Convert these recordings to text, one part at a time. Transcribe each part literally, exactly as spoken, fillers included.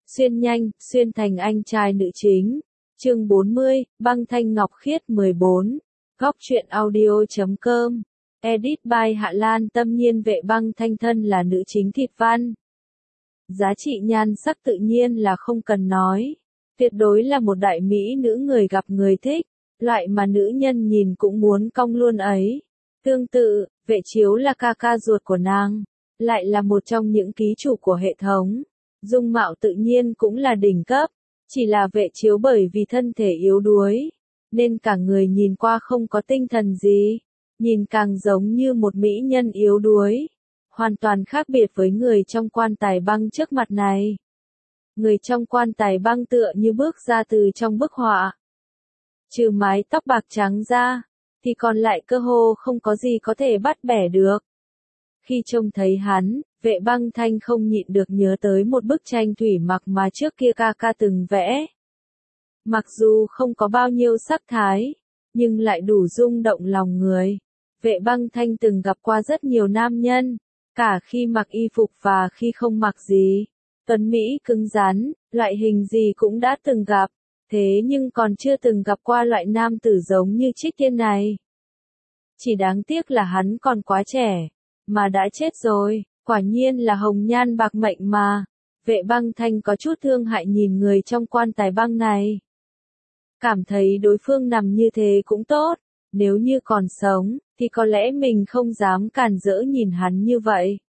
Xuyên nhanh, xuyên thành anh trai nữ chính. Chương bốn mươi, Băng Thanh Ngọc Khiết mười bốn. Góc truyện audio chấm com. Edit by Hạ Lan. Tâm nhiên Vệ Băng Thanh thân là nữ chính thịt văn. Giá trị nhan sắc tự nhiên là không cần nói. Tuyệt đối là một đại mỹ nữ người gặp người thích. Loại mà nữ nhân nhìn cũng muốn cong luôn ấy. Tương tự, Vệ Chiếu là ca ca ruột của nàng. Lại là một trong những ký chủ của hệ thống. Dung mạo tự nhiên cũng là đỉnh cấp. Chỉ là Vệ Chiếu bởi vì thân thể yếu đuối. Nên cả người nhìn qua không có tinh thần gì. Nhìn càng giống như một mỹ nhân yếu đuối. Hoàn toàn khác biệt với người trong quan tài băng trước mặt này. Người trong quan tài băng tựa như bước ra từ trong bức họa. Trừ mái tóc bạc trắng ra, thì còn lại cơ hồ không có gì có thể bắt bẻ được. Khi trông thấy hắn, Vệ Băng Thanh không nhịn được nhớ tới một bức tranh thủy mặc mà trước kia ca ca từng vẽ. Mặc dù không có bao nhiêu sắc thái, nhưng lại đủ rung động lòng người. Vệ Băng Thanh từng gặp qua rất nhiều nam nhân, cả khi mặc y phục và khi không mặc gì. Tuấn Mỹ cứng rắn, loại hình gì cũng đã từng gặp, thế nhưng còn chưa từng gặp qua loại nam tử giống như Trích Tiên này. Chỉ đáng tiếc là hắn còn quá trẻ, mà đã chết rồi, quả nhiên là hồng nhan bạc mệnh mà. Vệ Băng Thanh có chút thương hại nhìn người trong quan tài băng này. Cảm thấy đối phương nằm như thế cũng tốt, nếu như còn sống, thì có lẽ mình không dám cản rỡ nhìn hắn như vậy.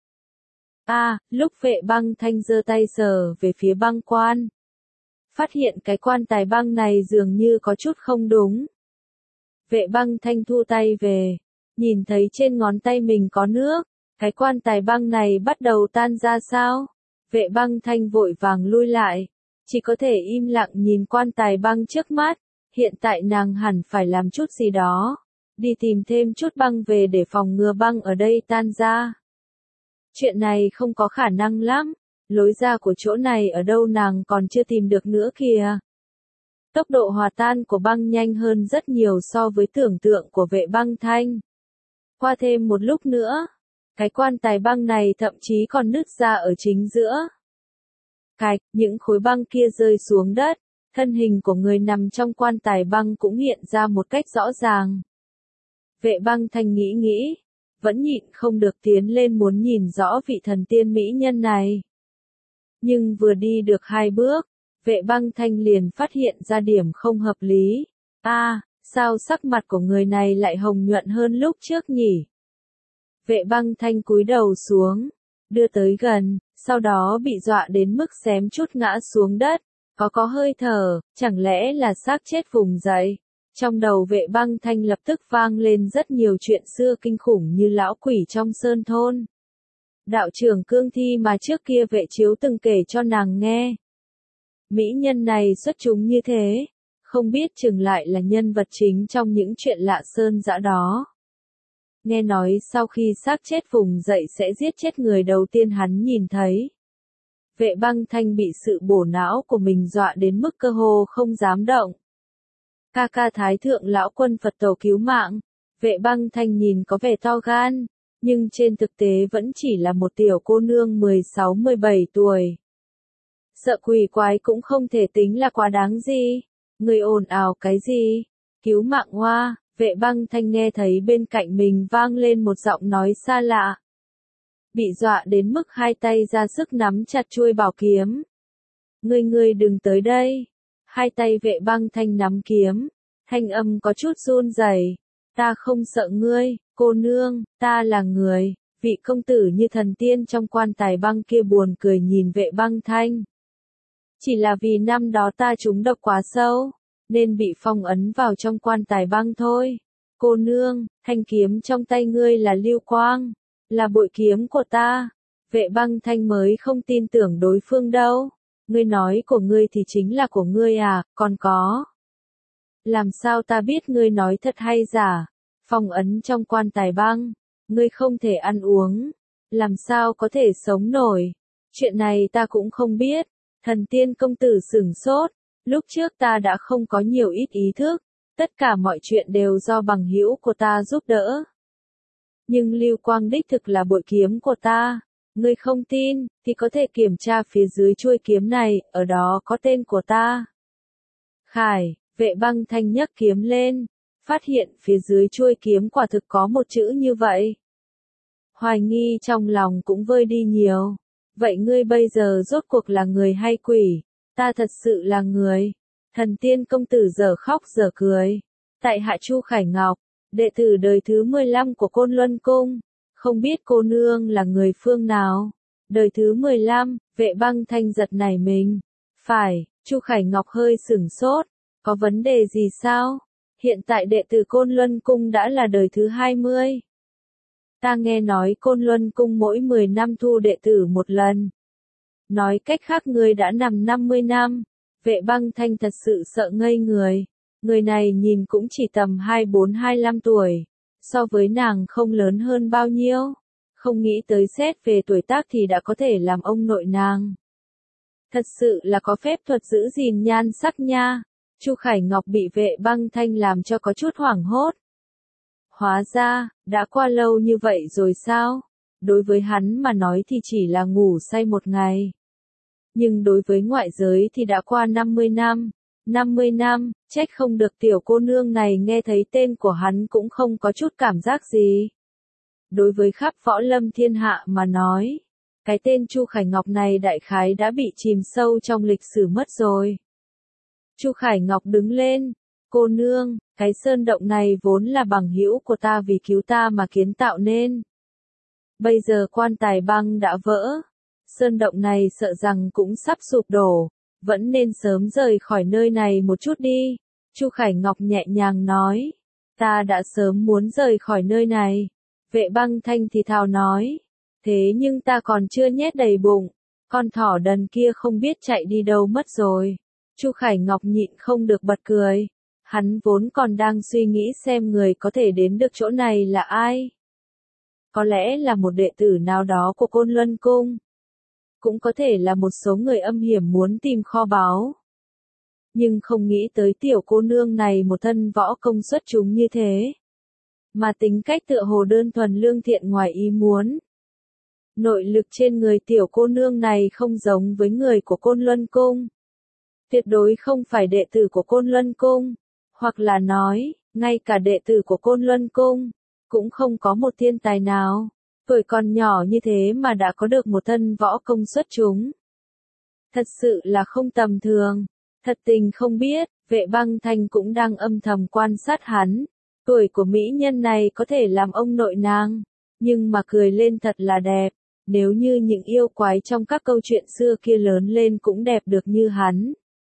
À, lúc Vệ Băng Thanh giơ tay sờ về phía băng quan. Phát hiện cái quan tài băng này dường như có chút không đúng. Vệ Băng Thanh thu tay về, nhìn thấy trên ngón tay mình có nước, cái quan tài băng này bắt đầu tan ra sao? Vệ Băng Thanh vội vàng lui lại, chỉ có thể im lặng nhìn quan tài băng trước mắt, hiện tại nàng hẳn phải làm chút gì đó, đi tìm thêm chút băng về để phòng ngừa băng ở đây tan ra. Chuyện này không có khả năng lắm, lối ra của chỗ này ở đâu nàng còn chưa tìm được nữa kìa. Tốc độ hòa tan của băng nhanh hơn rất nhiều so với tưởng tượng của Vệ Băng Thanh. Qua thêm một lúc nữa, cái quan tài băng này thậm chí còn nứt ra ở chính giữa. Cạch, những khối băng kia rơi xuống đất, thân hình của người nằm trong quan tài băng cũng hiện ra một cách rõ ràng. Vệ Băng Thanh nghĩ nghĩ, vẫn nhịn không được tiến lên muốn nhìn rõ vị thần tiên mỹ nhân này. Nhưng vừa đi được hai bước, Vệ Băng Thanh liền phát hiện ra điểm không hợp lý. À, sao sắc mặt của người này lại hồng nhuận hơn lúc trước nhỉ? Vệ Băng Thanh cúi đầu xuống, đưa tới gần, sau đó bị dọa đến mức xém chút ngã xuống đất, có có hơi thở, chẳng lẽ là xác chết vùng dậy. Trong đầu Vệ Băng Thanh lập tức vang lên rất nhiều chuyện xưa kinh khủng như lão quỷ trong sơn thôn. Đạo trưởng cương thi mà trước kia Vệ Chiếu từng kể cho nàng nghe. Mỹ nhân này xuất chúng như thế, không biết chừng lại là nhân vật chính trong những chuyện lạ sơn dã đó. Nghe nói sau khi xác chết vùng dậy sẽ giết chết người đầu tiên hắn nhìn thấy. Vệ Băng Thanh bị sự bổ não của mình dọa đến mức cơ hồ không dám động. Ca ca Thái Thượng Lão Quân Phật tổ cứu mạng, Vệ Băng Thanh nhìn có vẻ to gan, nhưng trên thực tế vẫn chỉ là một tiểu cô nương mười sáu mười bảy tuổi. Sợ quỷ quái cũng không thể tính là quá đáng gì. Người ồn ào cái gì? Cứu mạng hoa. Vệ Băng Thanh nghe thấy bên cạnh mình vang lên một giọng nói xa lạ. Bị dọa đến mức hai tay ra sức nắm chặt chuôi bảo kiếm. Ngươi ngươi đừng tới đây. Hai tay Vệ Băng Thanh nắm kiếm. Thanh âm có chút run rẩy. Ta không sợ ngươi, cô nương, ta là người. Vị công tử như thần tiên trong quan tài băng kia buồn cười nhìn Vệ Băng Thanh. Chỉ là vì năm đó ta trúng độc quá sâu, nên bị phong ấn vào trong quan tài băng thôi. Cô nương, thanh kiếm trong tay ngươi là lưu quang, là bội kiếm của ta. Vệ Băng Thanh mới không tin tưởng đối phương đâu. Ngươi nói của ngươi thì chính là của ngươi à, còn có. Làm sao ta biết ngươi nói thật hay giả? Phong ấn trong quan tài băng, ngươi không thể ăn uống, làm sao có thể sống nổi? Chuyện này ta cũng không biết. Thần tiên công tử sửng sốt, lúc trước ta đã không có nhiều ít ý thức, tất cả mọi chuyện đều do bằng hữu của ta giúp đỡ. Nhưng lưu quang đích thực là bội kiếm của ta, Ngươi không tin, thì có thể kiểm tra phía dưới chuôi kiếm này, ở đó có tên của ta. Khải, Vệ Băng Thanh nhấc kiếm lên, phát hiện phía dưới chuôi kiếm quả thực có một chữ như vậy. Hoài nghi trong lòng cũng vơi đi nhiều. Vậy ngươi bây giờ rốt cuộc là người hay quỷ? Ta thật sự là người. Thần tiên công tử dở khóc dở cười. Tại hạ Chu Khải Ngọc, đệ tử đời thứ mười lăm của Côn Luân Cung. Không biết cô nương là người phương nào? Đời thứ mười lăm, Vệ Băng Thanh giật nảy mình. Phải, Chu Khải Ngọc hơi sửng sốt. Có vấn đề gì sao? Hiện tại đệ tử Côn Luân Cung đã là đời thứ hai mươi. Ta nghe nói Côn Luân Cung mỗi mười năm thu đệ tử một lần. Nói cách khác ngươi đã nằm năm mươi năm. Vệ Băng Thanh thật sự sợ ngây người. Người này nhìn cũng chỉ tầm hai mươi bốn hai mươi lăm tuổi. So với nàng không lớn hơn bao nhiêu. Không nghĩ tới xét về tuổi tác thì đã có thể làm ông nội nàng. Thật sự là có phép thuật giữ gìn nhan sắc nha. Chu Khải Ngọc bị Vệ Băng Thanh làm cho có chút hoảng hốt. Hóa ra, đã qua lâu như vậy rồi sao? Đối với hắn mà nói thì chỉ là ngủ say một ngày. Nhưng đối với ngoại giới thì đã qua năm mươi năm. năm mươi năm, trách không được tiểu cô nương này nghe thấy tên của hắn cũng không có chút cảm giác gì. Đối với khắp võ lâm thiên hạ mà nói, cái tên Chu Khải Ngọc này đại khái đã bị chìm sâu trong lịch sử mất rồi. Chu Khải Ngọc đứng lên, cô nương, cái sơn động này vốn là bằng hữu của ta vì cứu ta mà kiến tạo nên. Bây giờ quan tài băng đã vỡ, sơn động này sợ rằng cũng sắp sụp đổ, vẫn nên sớm rời khỏi nơi này một chút đi. Chu Khải Ngọc nhẹ nhàng nói, ta đã sớm muốn rời khỏi nơi này. Vệ Băng Thanh thì thào nói, thế nhưng ta còn chưa nhét đầy bụng, con thỏ đần kia không biết chạy đi đâu mất rồi. Chu Khải Ngọc nhịn không được bật cười. Hắn vốn còn đang suy nghĩ xem người có thể đến được chỗ này là ai. Có lẽ là một đệ tử nào đó của Côn Luân Cung. Cũng có thể là một số người âm hiểm muốn tìm kho báu. Nhưng không nghĩ tới tiểu cô nương này một thân võ công xuất chúng như thế. Mà tính cách tựa hồ đơn thuần lương thiện ngoài ý muốn. Nội lực trên người tiểu cô nương này không giống với người của Côn Luân Cung. Tuyệt đối không phải đệ tử của Côn Luân Cung. Hoặc là nói, ngay cả đệ tử của Côn Luân Cung, cũng không có một thiên tài nào, tuổi còn nhỏ như thế mà đã có được một thân võ công xuất chúng. Thật sự là không tầm thường, thật tình không biết, Vệ Băng Thanh cũng đang âm thầm quan sát hắn. Tuổi của mỹ nhân này có thể làm ông nội nàng, nhưng mà cười lên thật là đẹp, nếu như những yêu quái trong các câu chuyện xưa kia lớn lên cũng đẹp được như hắn.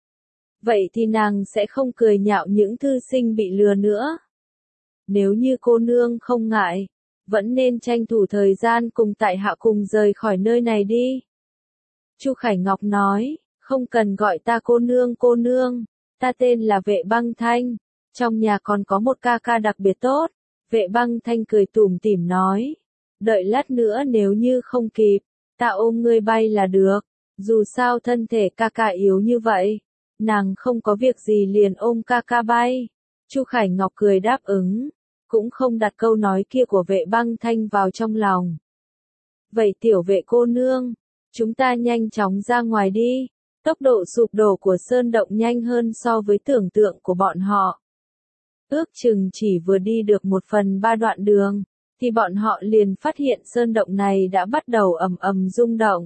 Vậy thì nàng sẽ không cười nhạo những thư sinh bị lừa nữa. Nếu như cô nương không ngại, vẫn nên tranh thủ thời gian cùng tại hạ cùng rời khỏi nơi này đi. Chu Khải Ngọc nói, không cần gọi ta cô nương cô nương, ta tên là Vệ Băng Thanh, trong nhà còn có một ca ca đặc biệt tốt. Vệ Băng Thanh cười tủm tỉm nói, đợi lát nữa nếu như không kịp, ta ôm ngươi bay là được, dù sao thân thể ca ca yếu như vậy. Nàng không có việc gì liền ôm ca ca bay. Chu Khải Ngọc cười đáp ứng, cũng không đặt câu nói kia của Vệ Băng Thanh vào trong lòng. Vậy tiểu Vệ cô nương, chúng ta nhanh chóng ra ngoài đi. Tốc độ sụp đổ của sơn động nhanh hơn so với tưởng tượng của bọn họ. Ước chừng chỉ vừa đi được một phần ba đoạn đường, thì bọn họ liền phát hiện sơn động này đã bắt đầu ầm ầm rung động.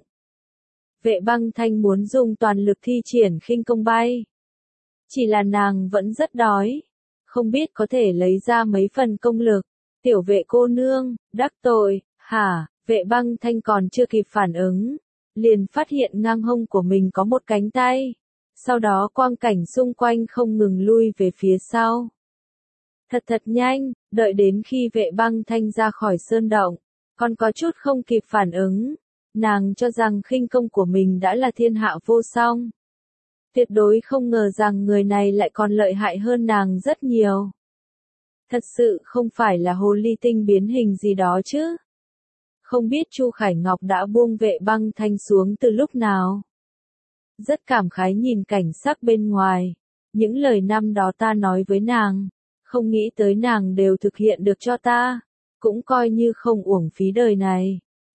Vệ Băng Thanh muốn dùng toàn lực thi triển khinh công bay. Chỉ là nàng vẫn rất đói, không biết có thể lấy ra mấy phần công lực. Tiểu Vệ cô nương, đắc tội, hả? Vệ Băng Thanh còn chưa kịp phản ứng, liền phát hiện ngang hông của mình có một cánh tay. Sau đó quang cảnh xung quanh không ngừng lui về phía sau. Thật thật nhanh, đợi đến khi Vệ Băng Thanh ra khỏi sơn động, còn có chút không kịp phản ứng. Nàng cho rằng khinh công của mình đã là thiên hạ vô song. Tuyệt đối không ngờ rằng người này lại còn lợi hại hơn nàng rất nhiều. Thật sự không phải là hồ ly tinh biến hình gì đó chứ. Không biết Chu Khải Ngọc đã buông Vệ Băng Thanh xuống từ lúc nào. Rất cảm khái nhìn cảnh sắc bên ngoài. Những lời năm đó ta nói với nàng, không nghĩ tới nàng đều thực hiện được cho ta. Cũng coi như không uổng phí đời này.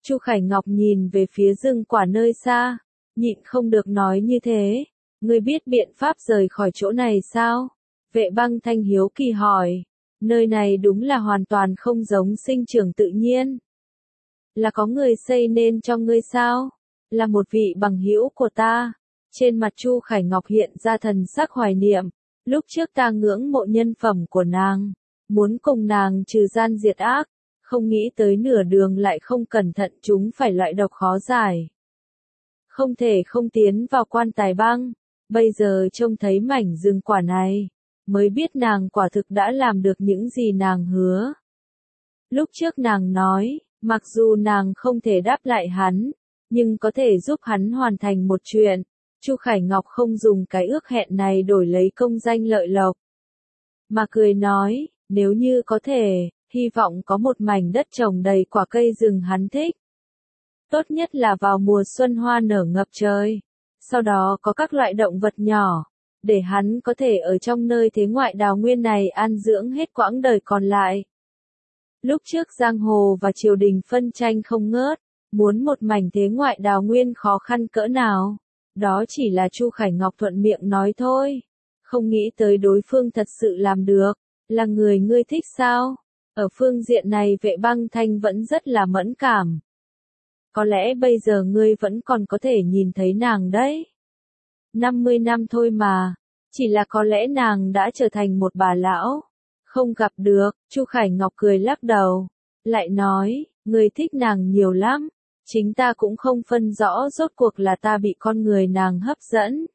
Chu Khải Ngọc nhìn về phía rừng quả nơi xa, nhịn không được nói như thế. Ngươi biết biện pháp rời khỏi chỗ này sao? Vệ Băng Thanh hiếu kỳ hỏi. Nơi này đúng là hoàn toàn không giống sinh trưởng tự nhiên. Là có người xây nên cho ngươi sao? Là một vị bằng hữu của ta. Trên mặt Chu Khải Ngọc hiện ra thần sắc hoài niệm. Lúc trước ta ngưỡng mộ nhân phẩm của nàng, muốn cùng nàng trừ gian diệt ác, không nghĩ tới nửa đường lại không cẩn thận chúng phải loại độc khó giải. Không thể không tiến vào quan tài băng, bây giờ trông thấy mảnh rừng quả này, mới biết nàng quả thực đã làm được những gì nàng hứa. Lúc trước nàng nói, mặc dù nàng không thể đáp lại hắn, nhưng có thể giúp hắn hoàn thành một chuyện. Chu Khải Ngọc không dùng cái ước hẹn này đổi lấy công danh lợi lộc, mà cười nói, nếu như có thể, hy vọng có một mảnh đất trồng đầy quả cây rừng hắn thích. Tốt nhất là vào mùa xuân hoa nở ngập trời, sau đó có các loại động vật nhỏ, để hắn có thể ở trong nơi thế ngoại đào nguyên này an dưỡng hết quãng đời còn lại. Lúc trước giang hồ và triều đình phân tranh không ngớt, muốn một mảnh thế ngoại đào nguyên khó khăn cỡ nào. Đó chỉ là Chu Khải Ngọc thuận miệng nói thôi, không nghĩ tới đối phương thật sự làm được, là người ngươi thích sao? Ở phương diện này Vệ Băng Thanh vẫn rất là mẫn cảm. Có lẽ bây giờ ngươi vẫn còn có thể nhìn thấy nàng đấy. năm mươi năm thôi mà, chỉ là có lẽ nàng đã trở thành một bà lão, không gặp được. Chu Khải Ngọc cười lắc đầu, lại nói, ngươi thích nàng nhiều lắm. Chính ta cũng không phân rõ rốt cuộc là ta bị con người nàng hấp dẫn,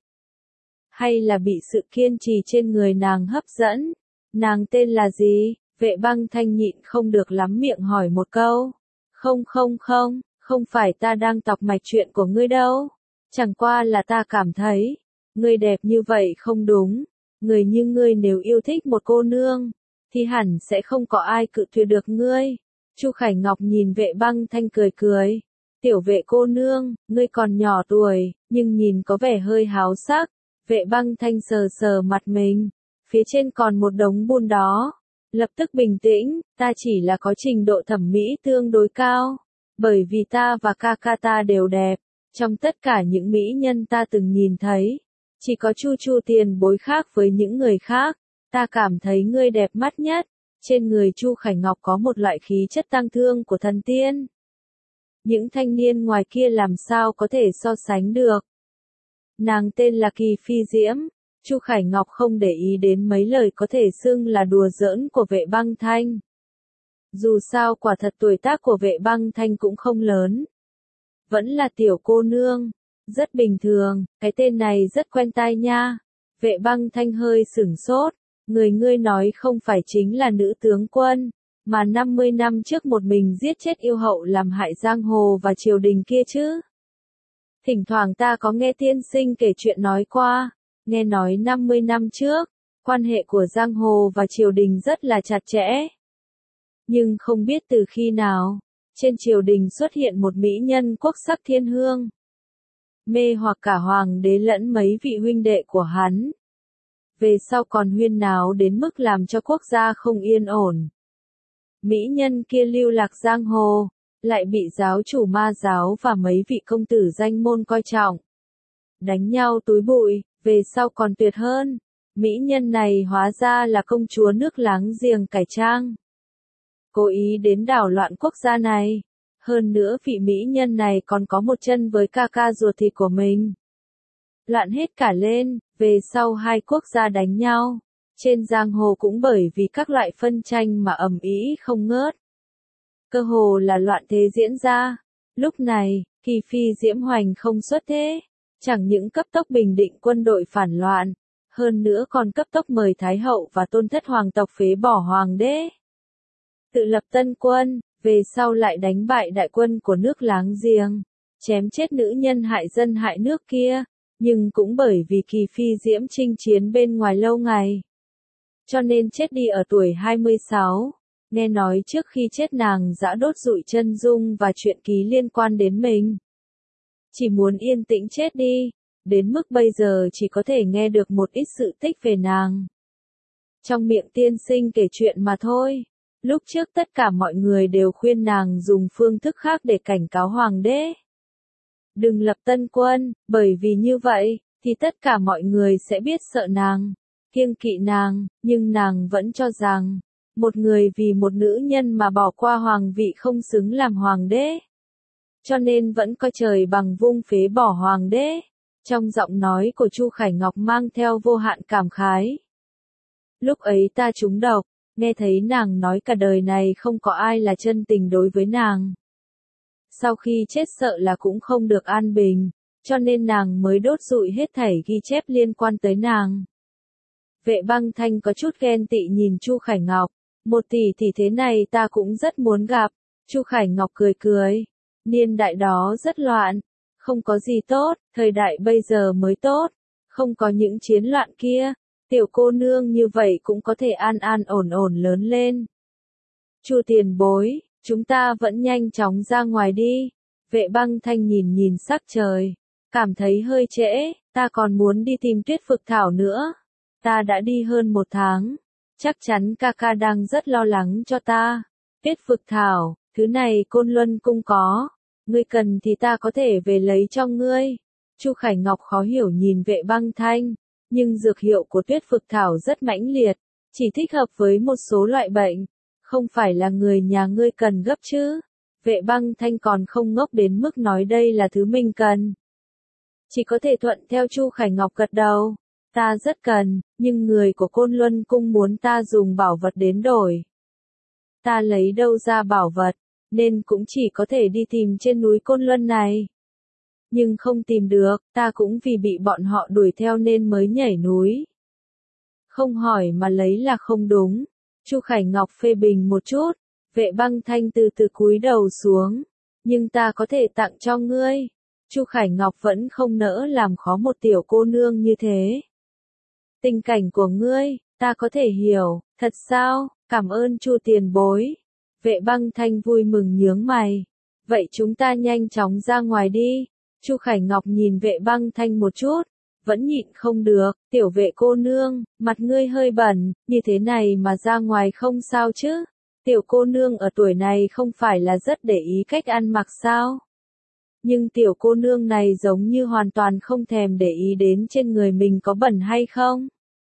hay là bị sự kiên trì trên người nàng hấp dẫn. Nàng tên là gì? Vệ Băng Thanh nhịn không được lắm miệng hỏi một câu. Không không không, không phải ta đang tọc mạch chuyện của ngươi đâu. Chẳng qua là ta cảm thấy, ngươi đẹp như vậy không đúng. Người như ngươi nếu yêu thích một cô nương, thì hẳn sẽ không có ai cự tuyệt được ngươi. Chu Khải Ngọc nhìn Vệ Băng Thanh cười cười. Tiểu Vệ cô nương, ngươi còn nhỏ tuổi, nhưng nhìn có vẻ hơi háo sắc. Vệ Băng Thanh sờ sờ mặt mình, phía trên còn một đống bùn đó. Lập tức bình tĩnh, ta chỉ là có trình độ thẩm mỹ tương đối cao. Bởi vì ta và ca ca ta đều đẹp. Trong tất cả những mỹ nhân ta từng nhìn thấy, chỉ có Chu Chu tiền bối khác với những người khác. Ta cảm thấy ngươi đẹp mắt nhất. Trên người Chu Khải Ngọc có một loại khí chất tăng thương của thần tiên. Những thanh niên ngoài kia làm sao có thể so sánh được. Nàng tên là Kỳ Phi Diễm. Chu Khải Ngọc không để ý đến mấy lời có thể xưng là đùa giỡn của Vệ Băng Thanh. Dù sao quả thật tuổi tác của Vệ Băng Thanh cũng không lớn. Vẫn là tiểu cô nương. Rất bình thường, cái tên này rất quen tai nha. Vệ Băng Thanh hơi sửng sốt. Người ngươi nói không phải chính là nữ tướng quân, mà năm mươi năm trước một mình giết chết yêu hậu làm hại giang hồ và triều đình kia chứ. Thỉnh thoảng ta có nghe tiên sinh kể chuyện nói qua, nghe nói năm mươi năm trước, quan hệ của giang hồ và triều đình rất là chặt chẽ. Nhưng không biết từ khi nào, trên triều đình xuất hiện một mỹ nhân quốc sắc thiên hương. Mê hoặc cả hoàng đế lẫn mấy vị huynh đệ của hắn. Về sau còn huyên náo đến mức làm cho quốc gia không yên ổn. Mỹ nhân kia lưu lạc giang hồ, lại bị giáo chủ ma giáo và mấy vị công tử danh môn coi trọng. Đánh nhau túi bụi, về sau còn tuyệt hơn. Mỹ nhân này hóa ra là công chúa nước láng giềng Cải Trang. Cố ý đến đảo loạn quốc gia này. Hơn nữa vị mỹ nhân này còn có một chân với ca ca ruột thịt của mình. Loạn hết cả lên, về sau hai quốc gia đánh nhau. Trên giang hồ cũng bởi vì các loại phân tranh mà ầm ĩ không ngớt. Cơ hồ là loạn thế diễn ra. Lúc này, Kỳ Phi Diễm Hoành không xuất thế. Chẳng những cấp tốc bình định quân đội phản loạn, hơn nữa còn cấp tốc mời Thái hậu và tôn thất hoàng tộc phế bỏ hoàng đế. Tự lập tân quân, về sau lại đánh bại đại quân của nước láng giềng, chém chết nữ nhân hại dân hại nước kia. Nhưng cũng bởi vì Kỳ Phi Diễm chinh chiến bên ngoài lâu ngày, cho nên chết đi ở tuổi hai mươi sáu. Nghe nói trước khi chết nàng dã đốt rụi chân dung và chuyện ký liên quan đến mình. Chỉ muốn yên tĩnh chết đi, đến mức bây giờ chỉ có thể nghe được một ít sự tích về nàng. Trong miệng tiên sinh kể chuyện mà thôi. Lúc trước tất cả mọi người đều khuyên nàng dùng phương thức khác để cảnh cáo hoàng đế. Đừng lập tân quân, bởi vì như vậy, thì tất cả mọi người sẽ biết sợ nàng, kiêng kỵ nàng, nhưng nàng vẫn cho rằng, một người vì một nữ nhân mà bỏ qua hoàng vị không xứng làm hoàng đế. Cho nên vẫn coi trời bằng vung phế bỏ hoàng đế. Trong giọng nói của Chu Khải Ngọc mang theo vô hạn cảm khái. Lúc ấy ta trúng độc, nghe thấy nàng nói cả đời này không có ai là chân tình đối với nàng. Sau khi chết sợ là cũng không được an bình, cho nên nàng mới đốt rụi hết thảy ghi chép liên quan tới nàng. Vệ Băng Thanh có chút ghen tị nhìn Chu Khải Ngọc, một tỷ tỷ thế này ta cũng rất muốn gặp. Chu Khải Ngọc cười cười, niên đại đó rất loạn, không có gì tốt, thời đại bây giờ mới tốt, không có những chiến loạn kia, tiểu cô nương như vậy cũng có thể an an ổn ổn lớn lên. Chu tiền bối, chúng ta vẫn nhanh chóng ra ngoài đi. Vệ Băng Thanh nhìn nhìn sắc trời, cảm thấy hơi trễ, ta còn muốn đi tìm Tuyết Phực Thảo nữa. Ta đã đi hơn một tháng, chắc chắn ca ca đang rất lo lắng cho ta. Tuyết Phực Thảo, thứ này Côn Luân Cung có, ngươi cần thì ta có thể về lấy cho ngươi. Chu Khải Ngọc khó hiểu nhìn Vệ Băng Thanh, nhưng dược hiệu của Tuyết Phực Thảo rất mãnh liệt, chỉ thích hợp với một số loại bệnh, không phải là người nhà ngươi cần gấp chứ. Vệ Băng Thanh còn không ngốc đến mức nói đây là thứ mình cần. Chỉ có thể thuận theo Chu Khải Ngọc gật đầu. Ta rất cần, nhưng người của Côn Luân Cung muốn ta dùng bảo vật đến đổi. Ta lấy đâu ra bảo vật, nên cũng chỉ có thể đi tìm trên núi Côn Luân này. Nhưng không tìm được, ta cũng vì bị bọn họ đuổi theo nên mới nhảy núi. Không hỏi mà lấy là không đúng. Chu Khải Ngọc phê bình một chút, Vệ Băng Thanh từ từ cúi đầu xuống. Nhưng ta có thể tặng cho ngươi. Chu Khải Ngọc vẫn không nỡ làm khó một tiểu cô nương như thế. Tình cảnh của ngươi, ta có thể hiểu, thật sao, cảm ơn Chu tiền bối. Vệ Băng Thanh vui mừng nhướng mày. Vậy chúng ta nhanh chóng ra ngoài đi. Chu Khải Ngọc nhìn Vệ Băng Thanh một chút, vẫn nhịn không được, tiểu vệ cô nương, mặt ngươi hơi bẩn, như thế này mà ra ngoài không sao chứ. Tiểu cô nương ở tuổi này không phải là rất để ý cách ăn mặc sao. Nhưng tiểu cô nương này giống như hoàn toàn không thèm để ý đến trên người mình có bẩn hay không.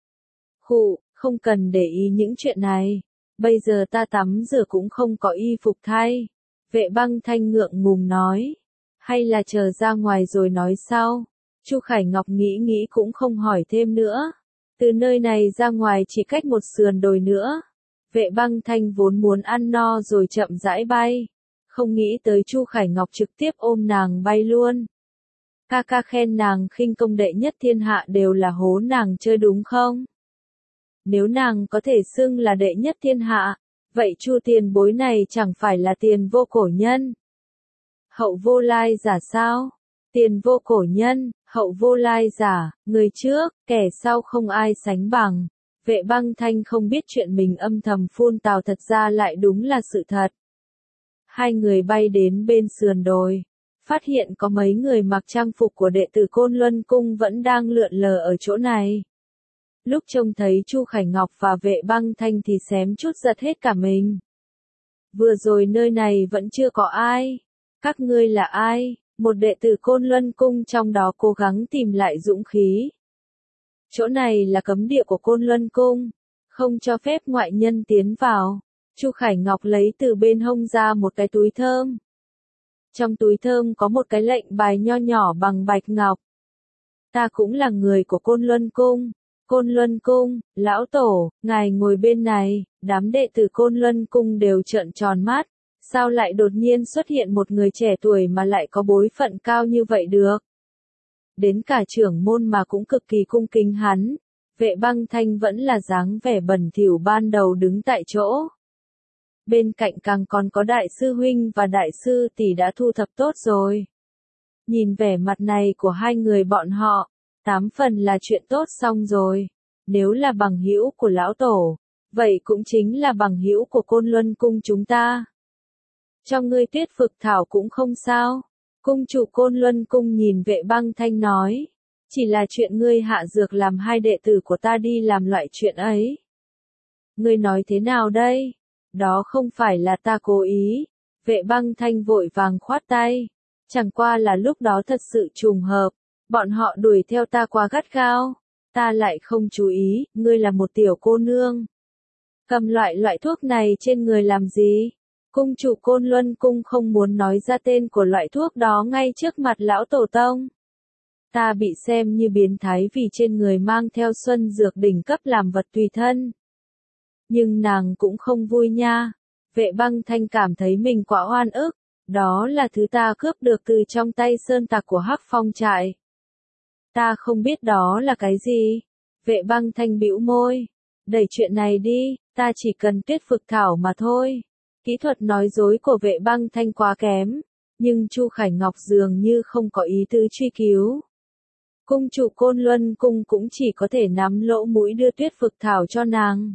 Khụ, không cần để ý những chuyện này. Bây giờ ta tắm rửa cũng không có y phục thay. Vệ Băng Thanh ngượng ngùng nói. Hay là chờ ra ngoài rồi nói sau. Chu Khải Ngọc nghĩ nghĩ cũng không hỏi thêm nữa. Từ nơi này ra ngoài chỉ cách một sườn đồi nữa. Vệ Băng Thanh vốn muốn ăn no rồi chậm rãi bay. Không nghĩ tới Chu Khải Ngọc trực tiếp ôm nàng bay luôn. Ca ca khen nàng khinh công đệ nhất thiên hạ đều là hố nàng chơi đúng không? Nếu nàng có thể xưng là đệ nhất thiên hạ, vậy Chu tiền bối này chẳng phải là tiền vô cổ nhân. Hậu vô lai giả sao? Tiền vô cổ nhân, hậu vô lai giả, người trước, kẻ sau không ai sánh bằng. Vệ Băng Thanh không biết chuyện mình âm thầm phun tào thật ra lại đúng là sự thật. Hai người bay đến bên sườn đồi, phát hiện có mấy người mặc trang phục của đệ tử Côn Luân Cung vẫn đang lượn lờ ở chỗ này. Lúc trông thấy Chu Khải Ngọc và Vệ Băng Thanh thì xém chút giật hết cả mình. Vừa rồi nơi này vẫn chưa có ai. Các ngươi là ai? Một đệ tử Côn Luân Cung trong đó cố gắng tìm lại dũng khí. Chỗ này là cấm địa của Côn Luân Cung, không cho phép ngoại nhân tiến vào. Chu Khải Ngọc lấy từ bên hông ra một cái túi thơm. Trong túi thơm có một cái lệnh bài nho nhỏ bằng bạch ngọc. Ta cũng là người của Côn Luân Cung. Côn Luân Cung, lão tổ, ngài ngồi bên này. Đám đệ tử Côn Luân Cung đều trợn tròn mắt. Sao lại đột nhiên xuất hiện một người trẻ tuổi mà lại có bối phận cao như vậy được? Đến cả trưởng môn mà cũng cực kỳ cung kính hắn. Vệ Băng Thanh vẫn là dáng vẻ bẩn thỉu ban đầu đứng tại chỗ. Bên cạnh càng còn có đại sư huynh và đại sư tỷ đã thu thập tốt rồi. Nhìn vẻ mặt này của hai người bọn họ, tám phần là chuyện tốt xong rồi. Nếu là bằng hữu của lão tổ, vậy cũng chính là bằng hữu của Côn Luân Cung chúng ta. Cho ngươi Tuyết Phực Thảo cũng không sao. Cung chủ Côn Luân Cung nhìn Vệ Băng Thanh nói. Chỉ là chuyện ngươi hạ dược làm hai đệ tử của ta đi làm loại chuyện ấy. Ngươi nói thế nào đây? Đó không phải là ta cố ý. Vệ băng thanh vội vàng khoát tay. Chẳng qua là lúc đó thật sự trùng hợp. Bọn họ đuổi theo ta quá gắt gao. Ta lại không chú ý, ngươi là một tiểu cô nương. Cầm loại loại thuốc này trên người làm gì? Cung chủ Côn Luân Cung không muốn nói ra tên của loại thuốc đó ngay trước mặt lão tổ tông. Ta bị xem như biến thái vì trên người mang theo xuân dược đỉnh cấp làm vật tùy thân. Nhưng nàng cũng không vui nha. Vệ băng thanh cảm thấy mình quá oan ức. Đó là thứ ta cướp được từ trong tay sơn tặc của Hắc Phong trại. Ta không biết đó là cái gì. Vệ băng thanh bĩu môi. Đẩy chuyện này đi, ta chỉ cần tuyết phực thảo mà thôi. Kỹ thuật nói dối của vệ băng thanh quá kém. Nhưng Chu Khải Ngọc dường như không có ý tứ truy cứu. Cung chủ Côn Luân Cung cũng chỉ có thể nắm lỗ mũi đưa tuyết phực thảo cho nàng.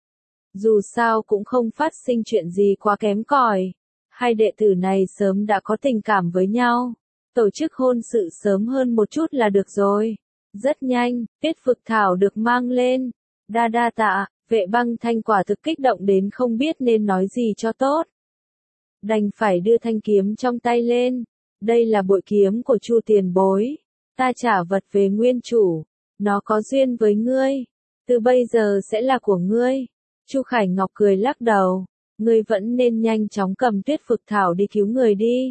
Dù sao cũng không phát sinh chuyện gì quá kém cỏi. Hai đệ tử này sớm đã có tình cảm với nhau. Tổ chức hôn sự sớm hơn một chút là được rồi. Rất nhanh, tuyết phực thảo được mang lên. Đa đa tạ, vệ băng thanh quả thực kích động đến không biết nên nói gì cho tốt. Đành phải đưa thanh kiếm trong tay lên. Đây là bội kiếm của Chu tiền bối. Ta trả vật về nguyên chủ. Nó có duyên với ngươi. Từ bây giờ sẽ là của ngươi. Chu Khải Ngọc cười lắc đầu. Ngươi vẫn nên nhanh chóng cầm tuyết phực thảo đi cứu người đi.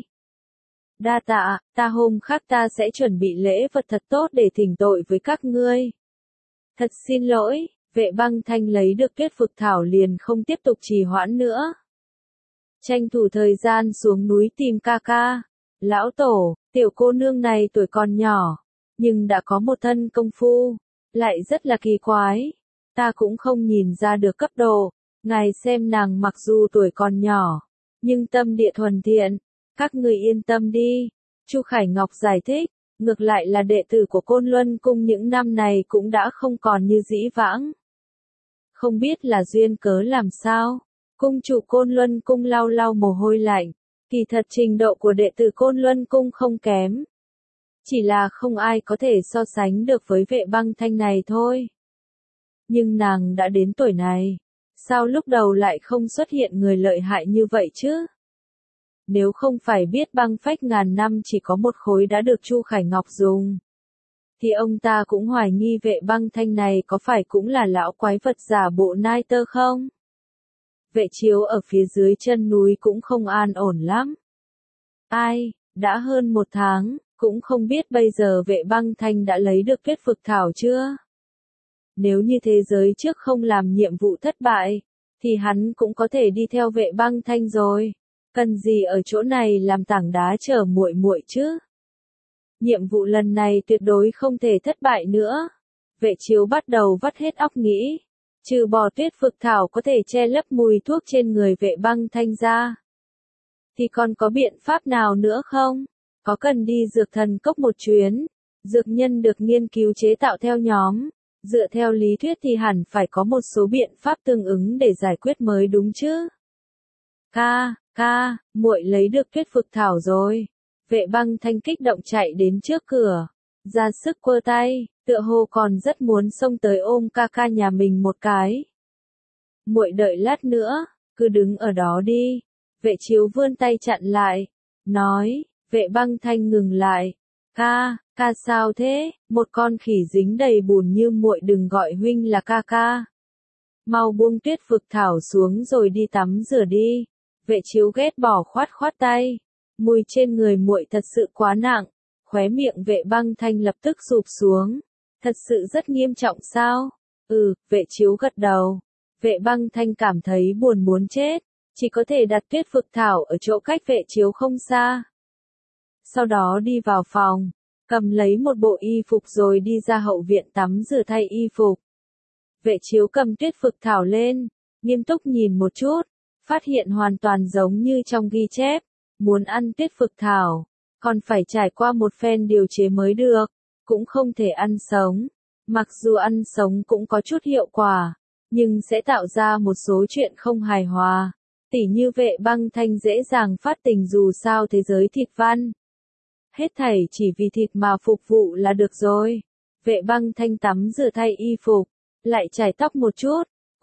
Đa tạ, ta hôm khác ta sẽ chuẩn bị lễ vật thật tốt để thỉnh tội với các ngươi. Thật xin lỗi, vệ băng thanh lấy được tuyết phực thảo liền không tiếp tục trì hoãn nữa. Tranh thủ thời gian xuống núi tìm ca ca. Lão tổ, tiểu cô nương này tuổi còn nhỏ, nhưng đã có một thân công phu, lại rất là kỳ quái. Ta cũng không nhìn ra được cấp độ, ngài xem nàng mặc dù tuổi còn nhỏ, nhưng tâm địa thuần thiện, các người yên tâm đi. Chu Khải Ngọc giải thích, ngược lại là đệ tử của Côn Luân Cung những năm này cũng đã không còn như dĩ vãng. Không biết là duyên cớ làm sao, cung chủ Côn Luân Cung lau lau mồ hôi lạnh, kỳ thật trình độ của đệ tử Côn Luân Cung không kém. Chỉ là không ai có thể so sánh được với vệ băng thanh này thôi. Nhưng nàng đã đến tuổi này, sao lúc đầu lại không xuất hiện người lợi hại như vậy chứ? Nếu không phải biết băng phách ngàn năm chỉ có một khối đã được Chu Khải Ngọc dùng, thì ông ta cũng hoài nghi vệ băng thanh này có phải cũng là lão quái vật giả bộ nai tơ không? Vệ chiếu ở phía dưới chân núi cũng không an ổn lắm. Ai, đã hơn một tháng, cũng không biết bây giờ vệ băng thanh đã lấy được tuyết phực thảo chưa? Nếu như thế giới trước không làm nhiệm vụ thất bại, thì hắn cũng có thể đi theo vệ băng thanh rồi. Cần gì ở chỗ này làm tảng đá chờ muội muội chứ? Nhiệm vụ lần này tuyệt đối không thể thất bại nữa. Vệ chiếu bắt đầu vắt hết óc nghĩ. Trừ bỏ tuyết phực thảo có thể che lấp mùi thuốc trên người vệ băng thanh ra, thì còn có biện pháp nào nữa không? Có cần đi dược thần cốc một chuyến? Dược nhân được nghiên cứu chế tạo theo nhóm. Dựa theo lý thuyết thì hẳn phải có một số biện pháp tương ứng để giải quyết mới đúng chứ. Ca, ca, muội lấy được tuyết phực thảo rồi. Vệ băng thanh kích động chạy đến trước cửa, ra sức quơ tay, tựa hồ còn rất muốn xông tới ôm ca ca nhà mình một cái. Muội đợi lát nữa, cứ đứng ở đó đi. Vệ chiếu vươn tay chặn lại, nói, vệ băng thanh ngừng lại. Ca, ca sao thế, một con khỉ dính đầy bùn như muội đừng gọi huynh là ca ca. Mau buông tuyết phực thảo xuống rồi đi tắm rửa đi. Vệ chiếu ghét bỏ khoát khoát tay. Mùi trên người muội thật sự quá nặng. Khóe miệng vệ băng thanh lập tức sụp xuống. Thật sự rất nghiêm trọng sao? Ừ, vệ chiếu gật đầu. Vệ băng thanh cảm thấy buồn muốn chết. Chỉ có thể đặt tuyết phực thảo ở chỗ cách vệ chiếu không xa. Sau đó đi vào phòng, cầm lấy một bộ y phục rồi đi ra hậu viện tắm rửa thay y phục. Vệ chiếu cầm tuyết phực thảo lên, nghiêm túc nhìn một chút, phát hiện hoàn toàn giống như trong ghi chép. Muốn ăn tuyết phực thảo, còn phải trải qua một phen điều chế mới được, cũng không thể ăn sống. Mặc dù ăn sống cũng có chút hiệu quả, nhưng sẽ tạo ra một số chuyện không hài hòa. Tỉ như vệ băng thanh dễ dàng phát tình dù sao thế giới thịt văn. Hết thảy chỉ vì thịt mà phục vụ là được rồi. Vệ băng thanh tắm rửa thay y phục, lại chải tóc một chút,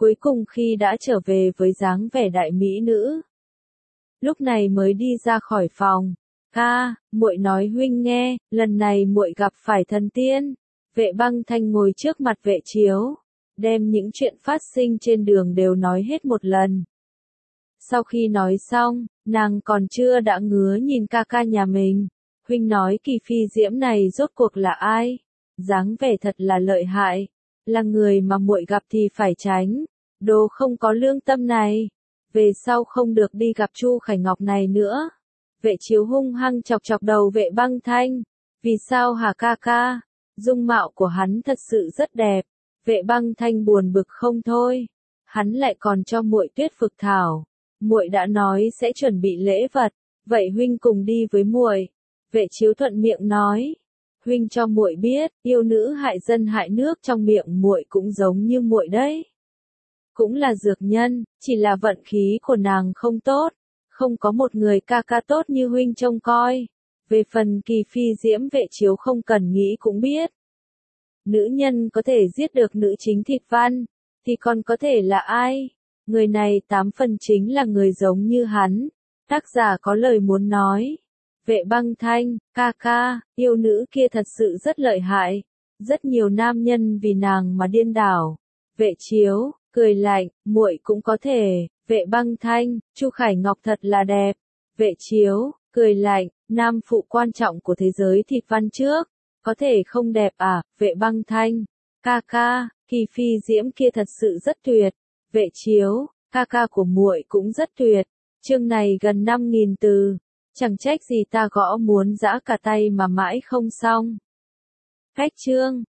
Cuối cùng khi đã trở về với dáng vẻ đại mỹ nữ, lúc này mới đi ra khỏi phòng. Ca, muội nói huynh nghe, lần này muội gặp phải thần tiên. Vệ Băng Thanh ngồi trước mặt Vệ Chiếu, đem những chuyện phát sinh trên đường đều nói hết một lần. Sau khi nói xong, nàng còn chưa đã ngứa nhìn ca ca nhà mình. Huynh nói Kỳ Phi Diễm này rốt cuộc là ai? Dáng vẻ thật là lợi hại, là người mà muội gặp thì phải tránh. Đồ không có lương tâm này, về sau không được đi gặp Chu Khải Ngọc này nữa. Vệ Chiếu hung hăng chọc chọc đầu Vệ Băng Thanh. Vì sao hả ca ca? Dung mạo của hắn thật sự rất đẹp. Vệ Băng Thanh buồn bực không thôi. Hắn lại còn cho muội tuyết phực thảo. Muội đã nói sẽ chuẩn bị lễ vật, vậy huynh cùng đi với muội. Vệ Chiếu thuận miệng nói. Huynh cho muội biết, yêu nữ hại dân hại nước trong miệng muội cũng giống như muội đấy. Cũng là dược nhân, chỉ là vận khí của nàng không tốt. Không có một người ca ca tốt như huynh trông coi. Về phần Kỳ Phi Diễm, Vệ Chiếu không cần nghĩ cũng biết. Nữ nhân có thể giết được nữ chính Thịt Văn, thì còn có thể là ai? Người này tám phần chính là người giống như hắn. Tác giả có lời muốn nói. Vệ Băng Thanh, ca ca, yêu nữ kia thật sự rất lợi hại. Rất nhiều nam nhân vì nàng mà điên đảo. Vệ Chiếu, cười lạnh, muội cũng có thể. Vệ Băng Thanh, Chu Khải Ngọc thật là đẹp. Vệ Chiếu, cười lạnh, nam phụ quan trọng của thế giới Thịt Văn trước. Có thể không đẹp à? Vệ Băng Thanh, ca ca, Kỳ Phi Diễm kia thật sự rất tuyệt. Vệ Chiếu, ca ca của muội cũng rất tuyệt. Chương này gần năm nghìn từ, chẳng trách gì ta gõ muốn giã cả tay mà mãi không xong. Cách chương